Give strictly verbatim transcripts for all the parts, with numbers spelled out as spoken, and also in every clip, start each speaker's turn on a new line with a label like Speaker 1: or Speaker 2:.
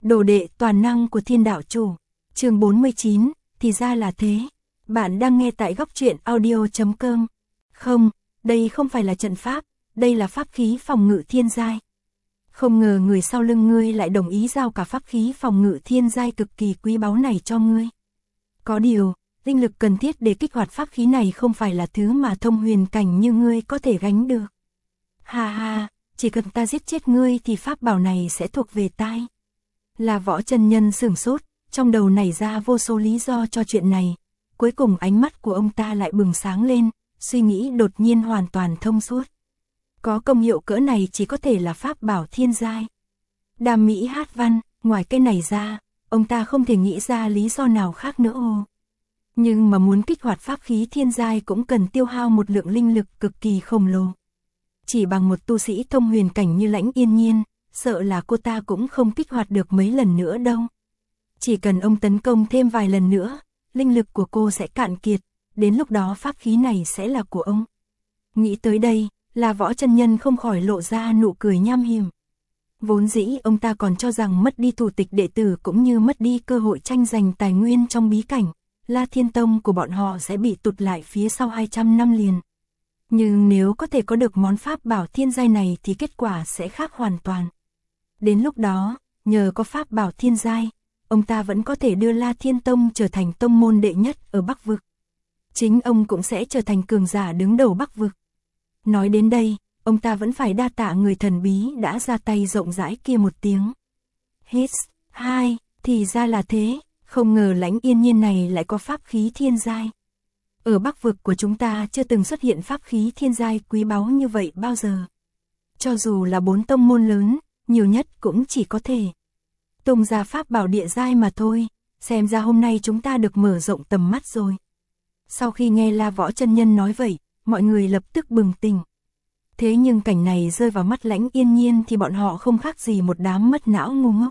Speaker 1: Đồ đệ toàn năng của Thiên Đạo Chủ. Chương bốn mươi chín, thì ra là thế. Bạn đang nghe tại góc truyện audio chấm com. Không, đây không phải là trận pháp, đây là pháp khí phòng ngự thiên giai. Không ngờ người sau lưng ngươi lại đồng ý giao cả pháp khí phòng ngự thiên giai cực kỳ quý báu này cho ngươi. Có điều, linh lực cần thiết để kích hoạt pháp khí này không phải là thứ mà thông huyền cảnh như ngươi có thể gánh được. Ha ha, chỉ cần ta giết chết ngươi thì pháp bảo này sẽ thuộc về tai. Là Võ chân nhân sửng sốt, trong đầu nảy ra vô số lý do cho chuyện này. Cuối cùng ánh mắt của ông ta lại bừng sáng lên, suy nghĩ đột nhiên hoàn toàn thông suốt. Có công hiệu cỡ này chỉ có thể là pháp bảo thiên giai. Đàm mỹ hát văn, ngoài cái này ra, ông ta không thể nghĩ ra lý do nào khác nữa ô. Nhưng mà muốn kích hoạt pháp khí thiên giai cũng cần tiêu hao một lượng linh lực cực kỳ khổng lồ. Chỉ bằng một tu sĩ thông huyền cảnh như Lãnh Yên Nhiên, sợ là cô ta cũng không kích hoạt được mấy lần nữa đâu. Chỉ cần ông tấn công thêm vài lần nữa, linh lực của cô sẽ cạn kiệt, đến lúc đó pháp khí này sẽ là của ông. Nghĩ tới đây, là Võ chân nhân không khỏi lộ ra nụ cười nham hiểm. Vốn dĩ ông ta còn cho rằng mất đi thủ tịch đệ tử cũng như mất đi cơ hội tranh giành tài nguyên trong bí cảnh, La Thiên Tông của bọn họ sẽ bị tụt lại phía sau hai trăm năm liền. Nhưng nếu có thể có được món pháp bảo thiên giai này thì kết quả sẽ khác hoàn toàn. Đến lúc đó, nhờ có pháp bảo thiên giai, ông ta vẫn có thể đưa La Thiên Tông trở thành tông môn đệ nhất ở Bắc Vực. Chính ông cũng sẽ trở thành cường giả đứng đầu Bắc Vực. Nói đến đây, ông ta vẫn phải đa tạ người thần bí đã ra tay rộng rãi kia một tiếng. Hít, hai, thì ra là thế, không ngờ Lãnh Yên Nhiên này lại có pháp khí thiên giai. Ở Bắc Vực của chúng ta chưa từng xuất hiện pháp khí thiên giai quý báu như vậy bao giờ. Cho dù là bốn tông môn lớn, nhiều nhất cũng chỉ có thể tung ra pháp bảo địa giai mà thôi, xem ra hôm nay chúng ta được mở rộng tầm mắt rồi. Sau khi nghe La Võ chân nhân nói vậy, mọi người lập tức bừng tỉnh. Thế nhưng cảnh này rơi vào mắt Lãnh Yên Nhiên thì bọn họ không khác gì một đám mất não ngu ngốc.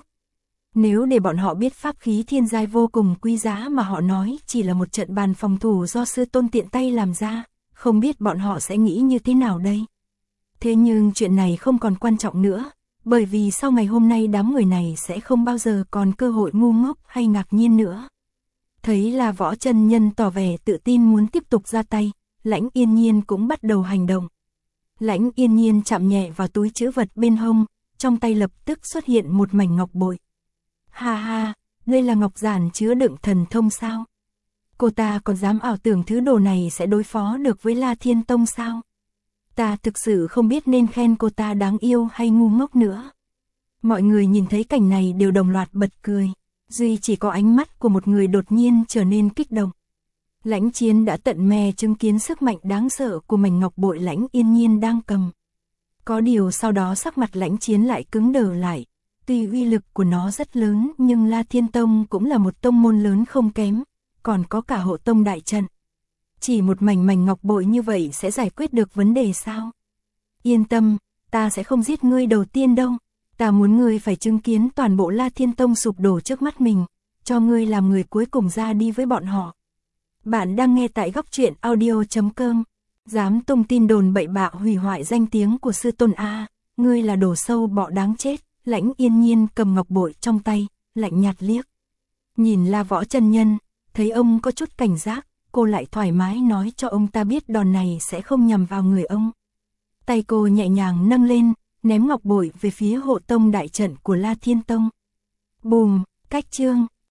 Speaker 1: Nếu để bọn họ biết pháp khí thiên giai vô cùng quý giá mà họ nói chỉ là một trận bàn phòng thủ do sư tôn tiện tay làm ra, không biết bọn họ sẽ nghĩ như thế nào đây. Thế nhưng chuyện này không còn quan trọng nữa, bởi vì sau ngày hôm nay đám người này sẽ không bao giờ còn cơ hội ngu ngốc hay ngạc nhiên nữa. Thấy là Võ chân nhân tỏ vẻ tự tin muốn tiếp tục ra tay, Lãnh Yên Nhiên cũng bắt đầu hành động. Lãnh Yên Nhiên chạm nhẹ vào túi trữ vật bên hông, trong tay lập tức xuất hiện một mảnh ngọc bội. Ha ha, đây là ngọc giản chứa đựng thần thông sao? Cô ta còn dám ảo tưởng thứ đồ này sẽ đối phó được với La Thiên Tông sao? Ta thực sự không biết nên khen cô ta đáng yêu hay ngu ngốc nữa. Mọi người nhìn thấy cảnh này đều đồng loạt bật cười, duy chỉ có ánh mắt của một người đột nhiên trở nên kích động. Lãnh Chiến đã tận mè chứng kiến sức mạnh đáng sợ của mảnh ngọc bội Lãnh Yên Nhiên đang cầm. Có điều sau đó sắc mặt Lãnh Chiến lại cứng đờ lại. Tuy uy lực của nó rất lớn nhưng La Thiên Tông cũng là một tông môn lớn không kém, còn có cả hộ tông đại trận. Chỉ một mảnh mảnh ngọc bội như vậy sẽ giải quyết được vấn đề sao? Yên tâm, ta sẽ không giết ngươi đầu tiên đâu. Ta muốn ngươi phải chứng kiến toàn bộ La Thiên Tông sụp đổ trước mắt mình, cho ngươi làm người cuối cùng ra đi với bọn họ. Bạn đang nghe tại góc truyện audio chấm com. Dám tung tin đồn bậy bạ hủy hoại danh tiếng của sư tôn A, ngươi là đồ sâu bọ đáng chết. Lãnh Yên Nhiên cầm ngọc bội trong tay, lạnh nhạt liếc. Nhìn La Võ chân nhân, thấy ông có chút cảnh giác, cô lại thoải mái nói cho ông ta biết đòn này sẽ không nhằm vào người ông. Tay cô nhẹ nhàng nâng lên, ném ngọc bội về phía hộ tông đại trận của La Thiên Tông. Bùm, cách chương.